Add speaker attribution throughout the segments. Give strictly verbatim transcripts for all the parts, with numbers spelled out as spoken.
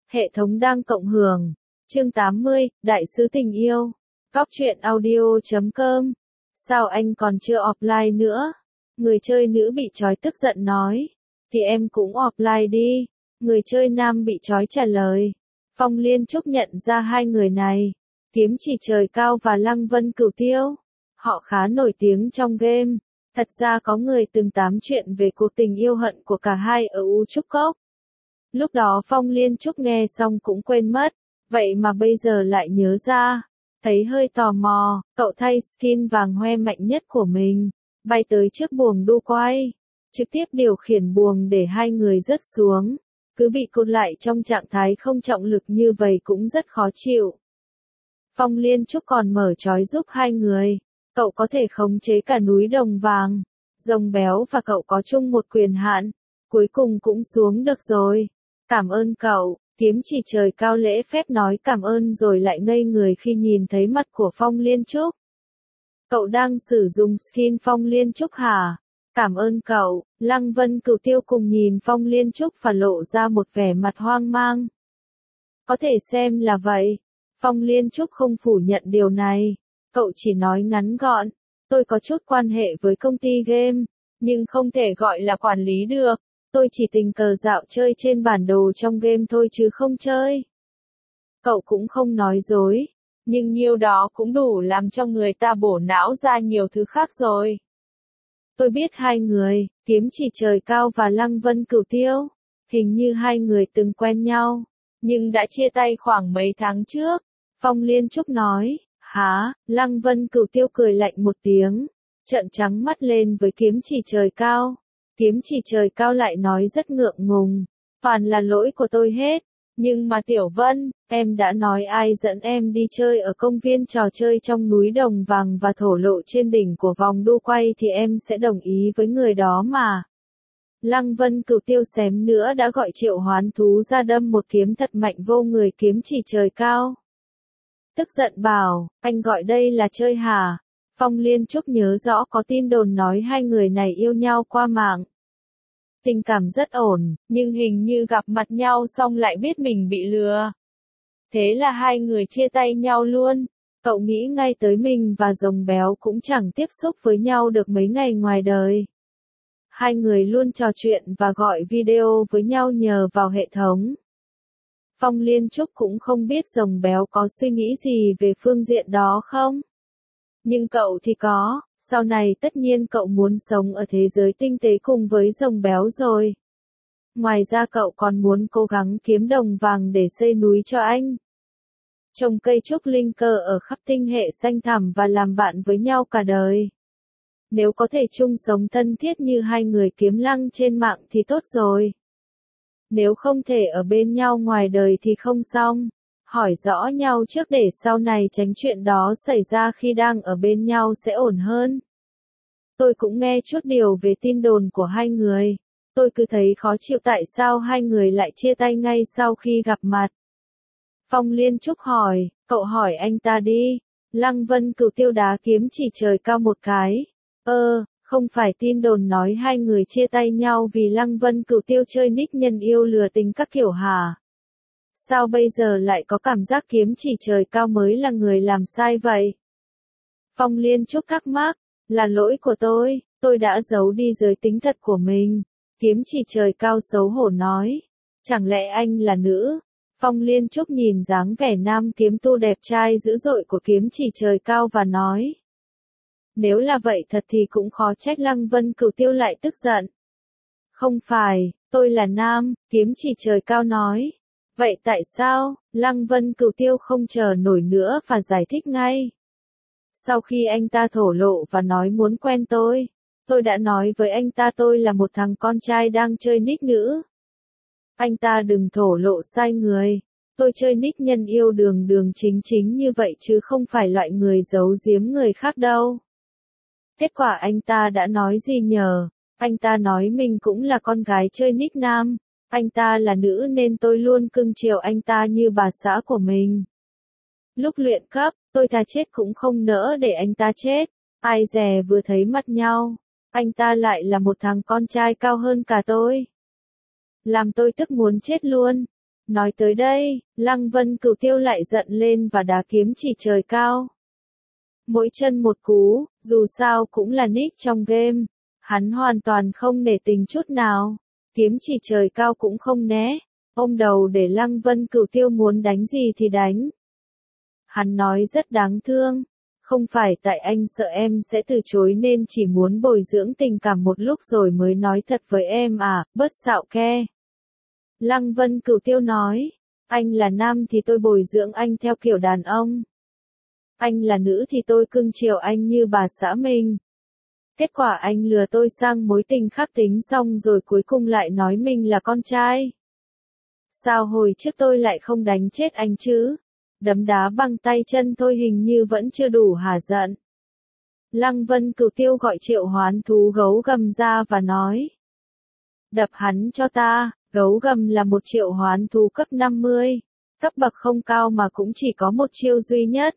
Speaker 1: Hệ thống đang cộng hưởng. Chương tám mươi, Đại sứ tình yêu. Góc truyện audio chấm com. Sao anh còn chưa offline nữa? Người chơi nữ bị trói tức giận nói. Thì em cũng offline đi. Người chơi nam bị trói trả lời. Phong Liên Trúc nhận ra hai người này. Kiếm Chỉ Trời Cao và Lăng Vân Cửu Tiêu. Họ khá nổi tiếng trong game. Thật ra có người từng tám chuyện về cuộc tình yêu hận của cả hai ở U Trúc Cốc. Lúc đó Phong Liên Trúc nghe xong cũng quên mất, vậy mà bây giờ lại nhớ ra. Thấy hơi tò mò, cậu thay skin vàng hoe mạnh nhất của mình, bay tới trước buồng đu quay, trực tiếp điều khiển buồng để hai người rớt xuống. Cứ bị cột lại trong trạng thái không trọng lực như vậy cũng rất khó chịu. Phong Liên Trúc còn mở trói giúp hai người. Cậu có thể khống chế cả núi đồng vàng. Rồng béo và cậu có chung một quyền hạn. Cuối cùng cũng xuống được rồi. Cảm ơn cậu. Kiếm Chỉ Trời Cao lễ phép nói cảm ơn rồi lại ngây người khi nhìn thấy mặt của Phong Liên Trúc. Cậu đang sử dụng skin Phong Liên Trúc hả? Cảm ơn cậu. Lăng Vân Cửu Tiêu cùng nhìn Phong Liên Trúc và lộ ra một vẻ mặt hoang mang. Có thể xem là vậy. Phong Liên Trúc không phủ nhận điều này. Cậu chỉ nói ngắn gọn, tôi có chút quan hệ với công ty game, nhưng không thể gọi là quản lý được. Tôi chỉ tình cờ dạo chơi trên bản đồ trong game thôi chứ không chơi. Cậu cũng không nói dối, nhưng nhiêu đó cũng đủ làm cho người ta bổ não ra nhiều thứ khác rồi. Tôi biết hai người, Kiếm Chỉ Trời Cao và Lăng Vân Cửu Tiêu. Hình như hai người từng quen nhau, nhưng đã chia tay khoảng mấy tháng trước. Phong Liên Trúc nói. Hả? Lăng Vân Cửu Tiêu cười lạnh một tiếng, trợn trắng mắt lên với Kiếm Chỉ Trời Cao. Kiếm Chỉ Trời Cao lại nói rất ngượng ngùng, toàn là lỗi của tôi hết. Nhưng mà Tiểu Vân, em đã nói ai dẫn em đi chơi ở công viên trò chơi trong núi đồng vàng và thổ lộ trên đỉnh của vòng đu quay thì em sẽ đồng ý với người đó mà. Lăng Vân Cửu Tiêu xém nữa đã gọi Triệu Hoán Thú ra đâm một kiếm thật mạnh vô người Kiếm Chỉ Trời Cao. Tức giận bảo, anh gọi đây là chơi hả? Phong Liên Trúc nhớ rõ có tin đồn nói hai người này yêu nhau qua mạng. Tình cảm rất ổn, nhưng hình như gặp mặt nhau xong lại biết mình bị lừa. Thế là hai người chia tay nhau luôn. Cậu nghĩ ngay tới mình và Rồng Béo cũng chẳng tiếp xúc với nhau được mấy ngày ngoài đời. Hai người luôn trò chuyện và gọi video với nhau nhờ vào hệ thống. Phong Liên Trúc cũng không biết Rồng Béo có suy nghĩ gì về phương diện đó không? Nhưng cậu thì có, sau này tất nhiên cậu muốn sống ở thế giới tinh tế cùng với Rồng Béo rồi. Ngoài ra cậu còn muốn cố gắng kiếm đồng vàng để xây núi cho anh. Trồng cây trúc linh cơ ở khắp tinh hệ xanh thẳm và làm bạn với nhau cả đời. Nếu có thể chung sống thân thiết như hai người kiếm lăng trên mạng thì tốt rồi. Nếu không thể ở bên nhau ngoài đời thì không xong. Hỏi rõ nhau trước để sau này tránh chuyện đó xảy ra khi đang ở bên nhau sẽ ổn hơn. Tôi cũng nghe chút điều về tin đồn của hai người. Tôi cứ thấy khó chịu tại sao hai người lại chia tay ngay sau khi gặp mặt. Phong Liên Trúc hỏi, cậu hỏi anh ta đi. Lăng Vân Cửu Tiêu đá Kiếm Chỉ Trời Cao một cái. Ơ, không phải tin đồn nói hai người chia tay nhau vì Lăng Vân Cửu Tiêu chơi nick nhân yêu lừa tình các kiểu hả? Sao bây giờ lại có cảm giác Kiếm Chỉ Trời Cao mới là người làm sai vậy? Phong Liên Trúc thắc mắc, là lỗi của tôi, tôi đã giấu đi giới tính thật của mình. Kiếm Chỉ Trời Cao xấu hổ nói, chẳng lẽ anh là nữ? Phong Liên Trúc nhìn dáng vẻ nam kiếm tu đẹp trai dữ dội của Kiếm Chỉ Trời Cao và nói. Nếu là vậy thật thì cũng khó trách Lăng Vân Cửu Tiêu lại tức giận. Không phải, tôi là nam, Kiếm Chỉ Trời Cao nói. Vậy tại sao? Lăng Vân Cửu Tiêu không chờ nổi nữa và giải thích ngay. Sau khi anh ta thổ lộ và nói muốn quen tôi, tôi đã nói với anh ta tôi là một thằng con trai đang chơi nick nữ. Anh ta đừng thổ lộ sai người. Tôi chơi nick nhân yêu đường đường chính chính như vậy chứ không phải loại người giấu giếm người khác đâu. Kết quả anh ta đã nói gì nhờ? Anh ta nói mình cũng là con gái chơi nick nam. Anh ta là nữ nên tôi luôn cưng chiều anh ta như bà xã của mình. Lúc luyện cấp, tôi thà chết cũng không nỡ để anh ta chết. Ai dè vừa thấy mặt nhau, anh ta lại là một thằng con trai cao hơn cả tôi. Làm tôi tức muốn chết luôn. Nói tới đây, Lăng Vân Cửu Tiêu lại giận lên và đá kiếm chỉ trời cao. Mỗi chân một cú, dù sao cũng là nick trong game. Hắn hoàn toàn không nể tình chút nào. Kiếm chỉ trời cao cũng không né. Ôm đầu để Lăng Vân Cửu Tiêu muốn đánh gì thì đánh. Hắn nói rất đáng thương. Không phải tại anh sợ em sẽ từ chối nên chỉ muốn bồi dưỡng tình cảm một lúc rồi mới nói thật với em à, bớt xạo ke. Lăng Vân Cửu Tiêu nói, anh là nam thì tôi bồi dưỡng anh theo kiểu đàn ông. Anh là nữ thì tôi cưng chiều anh như bà xã mình. Kết quả anh lừa tôi sang mối tình khác tính xong rồi cuối cùng lại nói mình là con trai. Sao hồi trước tôi lại không đánh chết anh chứ? Đấm đá bằng tay chân thôi hình như vẫn chưa đủ hả giận. Lăng Vân Cửu Tiêu gọi triệu hoán thú gấu gầm ra và nói. Đập hắn cho ta, gấu gầm là một triệu hoán thú cấp năm mươi. Cấp bậc không cao mà cũng chỉ có một chiêu duy nhất.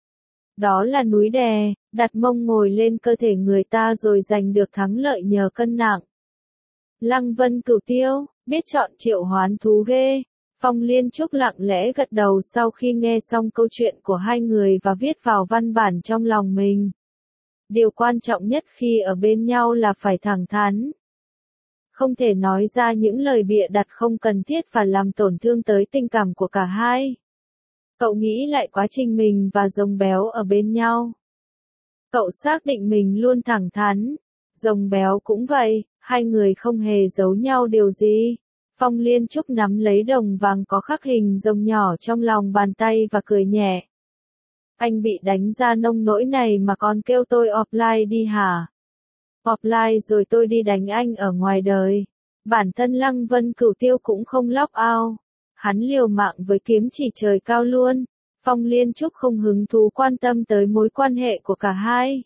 Speaker 1: Đó là núi đè, đặt mông ngồi lên cơ thể người ta rồi giành được thắng lợi nhờ cân nặng. Lăng Vân Cửu Tiêu, biết chọn triệu hoán thú ghê. Phong Liên Trúc lặng lẽ gật đầu sau khi nghe xong câu chuyện của hai người và viết vào văn bản trong lòng mình. Điều quan trọng nhất khi ở bên nhau là phải thẳng thắn. Không thể nói ra những lời bịa đặt không cần thiết và làm tổn thương tới tình cảm của cả hai. Cậu nghĩ lại quá trình mình và Rồng Béo ở bên nhau. Cậu xác định mình luôn thẳng thắn. Rồng Béo cũng vậy, hai người không hề giấu nhau điều gì. Phong Liên Trúc nắm lấy đồng vàng có khắc hình rồng nhỏ trong lòng bàn tay và cười nhẹ. Anh bị đánh ra nông nỗi này mà còn kêu tôi offline đi hả? Offline rồi tôi đi đánh anh ở ngoài đời. Bản thân Lăng Vân Cửu Tiêu cũng không log out. Hắn liều mạng với kiếm chỉ trời cao luôn. Phong Liên Trúc không hứng thú quan tâm tới mối quan hệ của cả hai.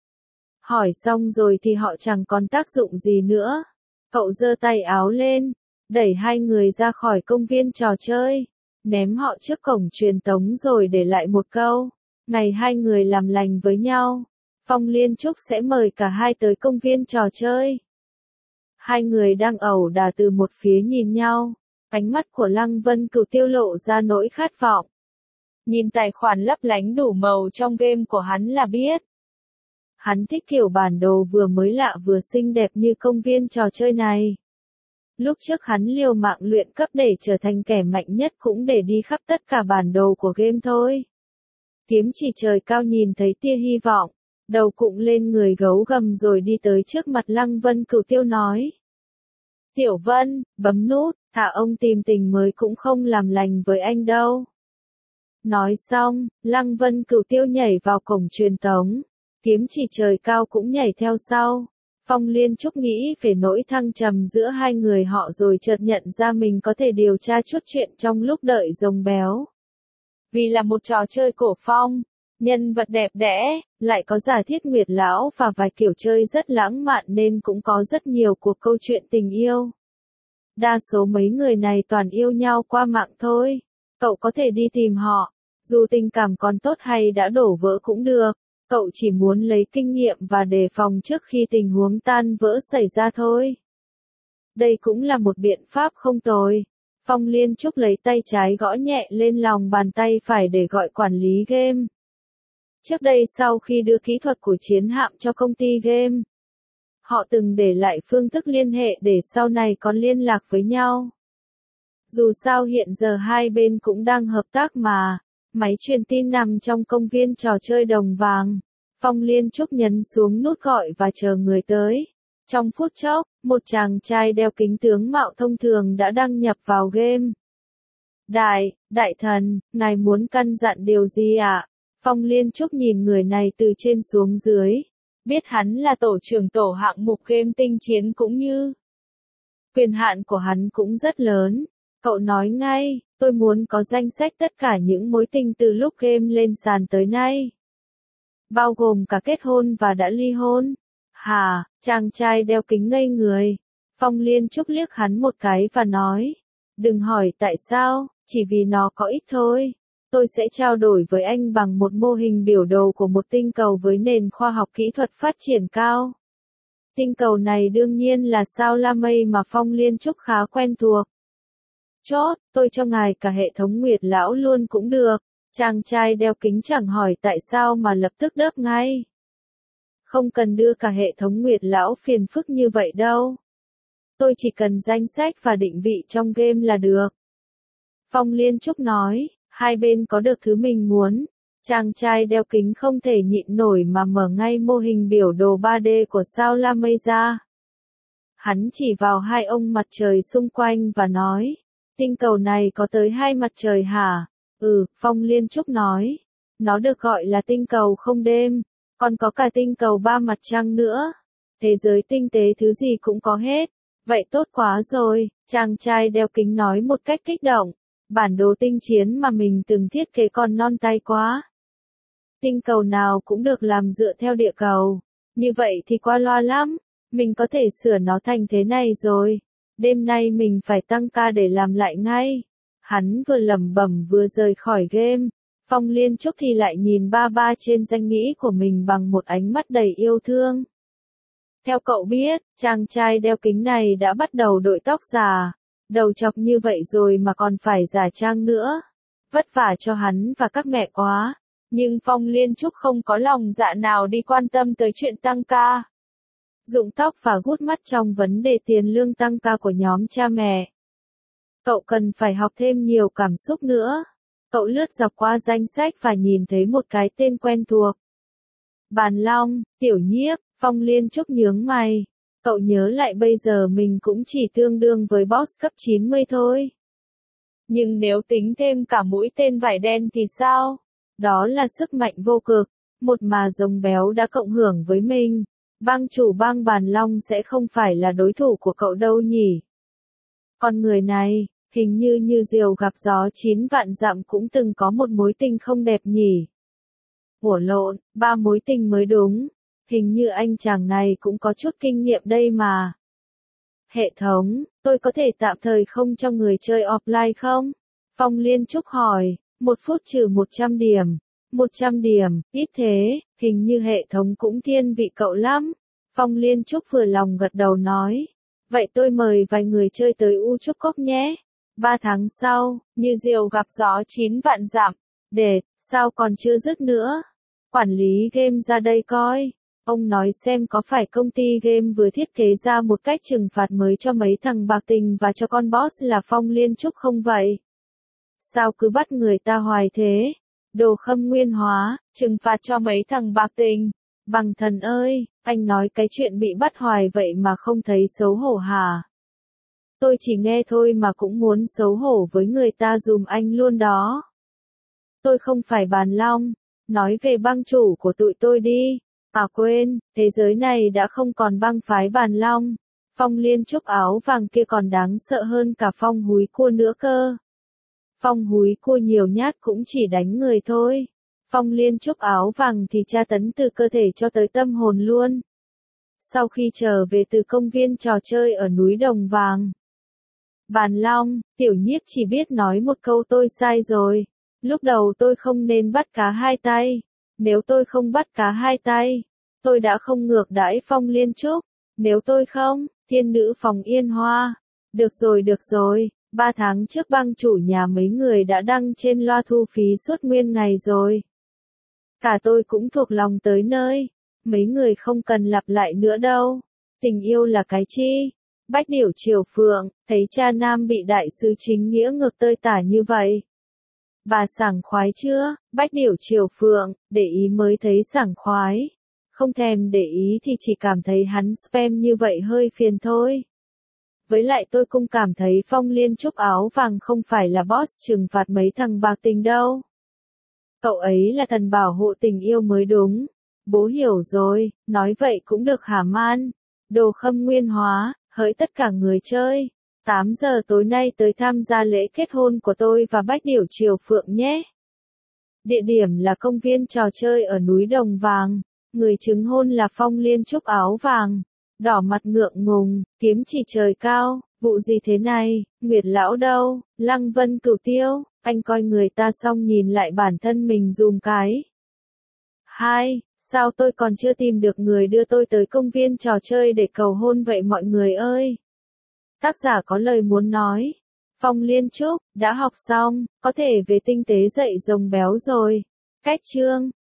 Speaker 1: Hỏi xong rồi thì họ chẳng còn tác dụng gì nữa. Cậu giơ tay áo lên, đẩy hai người ra khỏi công viên trò chơi, ném họ trước cổng truyền tống rồi để lại một câu. Ngày hai người làm lành với nhau, Phong Liên Trúc sẽ mời cả hai tới công viên trò chơi. Hai người đang ẩu đả từ một phía nhìn nhau, ánh mắt của Lăng Vân Cửu Tiêu lộ ra nỗi khát vọng. Nhìn tài khoản lấp lánh đủ màu trong game của hắn là biết. Hắn thích kiểu bản đồ vừa mới lạ vừa xinh đẹp như công viên trò chơi này. Lúc trước hắn liều mạng luyện cấp để trở thành kẻ mạnh nhất cũng để đi khắp tất cả bản đồ của game thôi. Kiếm chỉ trời cao nhìn thấy tia hy vọng, đầu cụng lên người gấu gầm rồi đi tới trước mặt Lăng Vân Cửu Tiêu nói. Tiểu Vân, bấm nút, thả ông tìm tình mới cũng không làm lành với anh đâu. Nói xong, Lăng Vân Cửu Tiêu nhảy vào cổng truyền tống, kiếm chỉ trời cao cũng nhảy theo sau. Phong Liên Trúc nghĩ về nỗi thăng trầm giữa hai người họ rồi chợt nhận ra mình có thể điều tra chút chuyện trong lúc đợi Rồng Béo. Vì là một trò chơi cổ phong, nhân vật đẹp đẽ, lại có giả thiết nguyệt lão và vài kiểu chơi rất lãng mạn nên cũng có rất nhiều cuộc câu chuyện tình yêu. Đa số mấy người này toàn yêu nhau qua mạng thôi. Cậu có thể đi tìm họ, dù tình cảm còn tốt hay đã đổ vỡ cũng được. Cậu chỉ muốn lấy kinh nghiệm và đề phòng trước khi tình huống tan vỡ xảy ra thôi. Đây cũng là một biện pháp không tồi. Phong Liên Trúc lấy tay trái gõ nhẹ lên lòng bàn tay phải để gọi quản lý game. Trước đây sau khi đưa kỹ thuật của chiến hạm cho công ty game, họ từng để lại phương thức liên hệ để sau này còn liên lạc với nhau. Dù sao hiện giờ hai bên cũng đang hợp tác mà. Máy truyền tin nằm trong công viên trò chơi đồng vàng. Phong Liên Trúc nhấn xuống nút gọi và chờ người tới. Trong phút chốc, một chàng trai đeo kính tướng mạo thông thường đã đăng nhập vào game. Đại, đại thần, ngài muốn căn dặn điều gì ạ? À? Phong Liên Trúc nhìn người này từ trên xuống dưới. Biết hắn là tổ trưởng tổ hạng mục game tinh chiến cũng như. Quyền hạn của hắn cũng rất lớn. Cậu nói ngay, tôi muốn có danh sách tất cả những mối tình từ lúc game lên sàn tới nay. Bao gồm cả kết hôn và đã ly hôn. Hà, chàng trai đeo kính ngây người. Phong Liên Trúc liếc hắn một cái và nói. Đừng hỏi tại sao, chỉ vì nó có ích thôi. Tôi sẽ trao đổi với anh bằng một mô hình biểu đồ của một tinh cầu với nền khoa học kỹ thuật phát triển cao. Tinh cầu này đương nhiên là sao La Mây mà Phong Liên Trúc khá quen thuộc. Chốt, tôi cho ngài cả hệ thống Nguyệt lão luôn cũng được. Chàng trai đeo kính chẳng hỏi tại sao mà lập tức đáp ngay. Không cần đưa cả hệ thống Nguyệt lão phiền phức như vậy đâu. Tôi chỉ cần danh sách và định vị trong game là được. Phong Liên Trúc nói, hai bên có được thứ mình muốn. Chàng trai đeo kính không thể nhịn nổi mà mở ngay mô hình biểu đồ ba D của sao La Mây ra. Hắn chỉ vào hai ông mặt trời xung quanh và nói, tinh cầu này có tới hai mặt trời hả? Ừ, Phong Liên Trúc nói, nó được gọi là tinh cầu không đêm, còn có cả tinh cầu ba mặt trăng nữa. Thế giới tinh tế thứ gì cũng có hết. Vậy tốt quá rồi, chàng trai đeo kính nói một cách kích động. Bản đồ tinh chiến mà mình từng thiết kế còn non tay quá. Tinh cầu nào cũng được làm dựa theo địa cầu. Như vậy thì qua loa lắm. Mình có thể sửa nó thành thế này rồi. Đêm nay mình phải tăng ca để làm lại ngay. Hắn vừa lẩm bẩm vừa rời khỏi game. Phong Liên Trúc thì lại nhìn ba ba trên danh nghĩa của mình bằng một ánh mắt đầy yêu thương. Theo cậu biết, chàng trai đeo kính này đã bắt đầu đội tóc già. Đầu chọc như vậy rồi mà còn phải giả trang nữa. Vất vả cho hắn và các mẹ quá. Nhưng Phong Liên Trúc không có lòng dạ nào đi quan tâm tới chuyện tăng ca. Rụng tóc và gút mắt trong vấn đề tiền lương tăng ca của nhóm cha mẹ. Cậu cần phải học thêm nhiều cảm xúc nữa. Cậu lướt dọc qua danh sách và nhìn thấy một cái tên quen thuộc. Bàn Long, Tiểu Nhiếp, Phong Liên Trúc nhướng mày. Cậu nhớ lại bây giờ mình cũng chỉ tương đương với boss cấp chín mươi thôi. Nhưng nếu tính thêm cả mũi tên vải đen thì sao? Đó là sức mạnh vô cực. Một mà rồng béo đã cộng hưởng với mình. Bang chủ bang Bàn Long sẽ không phải là đối thủ của cậu đâu nhỉ? Con người này, hình như như diều gặp gió chín vạn dặm cũng từng có một mối tình không đẹp nhỉ? Ủa lộn, ba mối tình mới đúng. Hình như anh chàng này cũng có chút kinh nghiệm đây mà. Hệ thống, tôi có thể tạm thời không cho người chơi offline không? Phong Liên Trúc hỏi, một phút trừ một trăm điểm. một trăm điểm, ít thế, hình như hệ thống cũng thiên vị cậu lắm. Phong Liên Trúc vừa lòng gật đầu nói. Vậy tôi mời vài người chơi tới U Trúc Cốc nhé. Ba tháng sau, như diều gặp gió chín vạn dặm. Để, sao còn chưa dứt nữa? Quản lý game ra đây coi. Ông nói xem có phải công ty game vừa thiết kế ra một cách trừng phạt mới cho mấy thằng bạc tình và cho con boss là Phong Liên Trúc không vậy? Sao cứ bắt người ta hoài thế? Đồ Khâm Nguyên hóa, trừng phạt cho mấy thằng bạc tình. Bằng thần ơi, anh nói cái chuyện bị bắt hoài vậy mà không thấy xấu hổ hả? Tôi chỉ nghe thôi mà cũng muốn xấu hổ với người ta dùm anh luôn đó. Tôi không phải Bàn Long, nói về bang chủ của tụi tôi đi. À quên, thế giới này đã không còn bang phái Bàn Long. Phong Liên Trúc áo vàng kia còn đáng sợ hơn cả Phong Húi Cua nữa cơ. Phong Húi Cua nhiều nhát cũng chỉ đánh người thôi. Phong Liên Trúc áo vàng thì tra tấn từ cơ thể cho tới tâm hồn luôn. Sau khi trở về từ công viên trò chơi ở núi Đồng Vàng. Bàn Long, Tiểu Nhiếp chỉ biết nói một câu tôi sai rồi. Lúc đầu tôi không nên bắt cá hai tay. Nếu tôi không bắt cá hai tay, tôi đã không ngược đãi Phong Liên Trúc. Nếu tôi không, thiên nữ phòng Yên Hoa. Được rồi được rồi, ba tháng trước bang chủ nhà mấy người đã đăng trên loa thu phí suốt nguyên ngày rồi. Cả tôi cũng thuộc lòng tới nơi. Mấy người không cần lặp lại nữa đâu. Tình yêu là cái chi? Bách Điểu Triều Phượng, thấy cha nam bị đại sứ chính nghĩa ngược tơi tả như vậy. Bà sảng khoái chưa? Bách Điểu Triều Phượng, để ý mới thấy sảng khoái. Không thèm để ý thì chỉ cảm thấy hắn spam như vậy hơi phiền thôi. Với lại tôi cũng cảm thấy Phong Liên Trúc áo vàng không phải là boss trừng phạt mấy thằng bạc tình đâu. Cậu ấy là thần bảo hộ tình yêu mới đúng. Bố hiểu rồi, nói vậy cũng được hả man? Đồ Khâm Nguyên hóa, hỡi tất cả người chơi. tám giờ tối nay tới tham gia lễ kết hôn của tôi và Bách Điểu Triều Phượng nhé. Địa điểm là công viên trò chơi ở núi Đồng Vàng. Người chứng hôn là Phong Liên Trúc áo vàng. Đỏ mặt ngượng ngùng, kiếm chỉ trời cao, vụ gì thế này, Nguyệt lão đâu, Lăng Vân Cửu Tiêu, anh coi người ta xong nhìn lại bản thân mình dùm cái. Hai, sao tôi còn chưa tìm được người đưa tôi tới công viên trò chơi để cầu hôn vậy mọi người ơi? Tác giả có lời muốn nói. Phong Liên Trúc, đã học xong, có thể về tinh tế dạy rồng béo rồi. Cách chương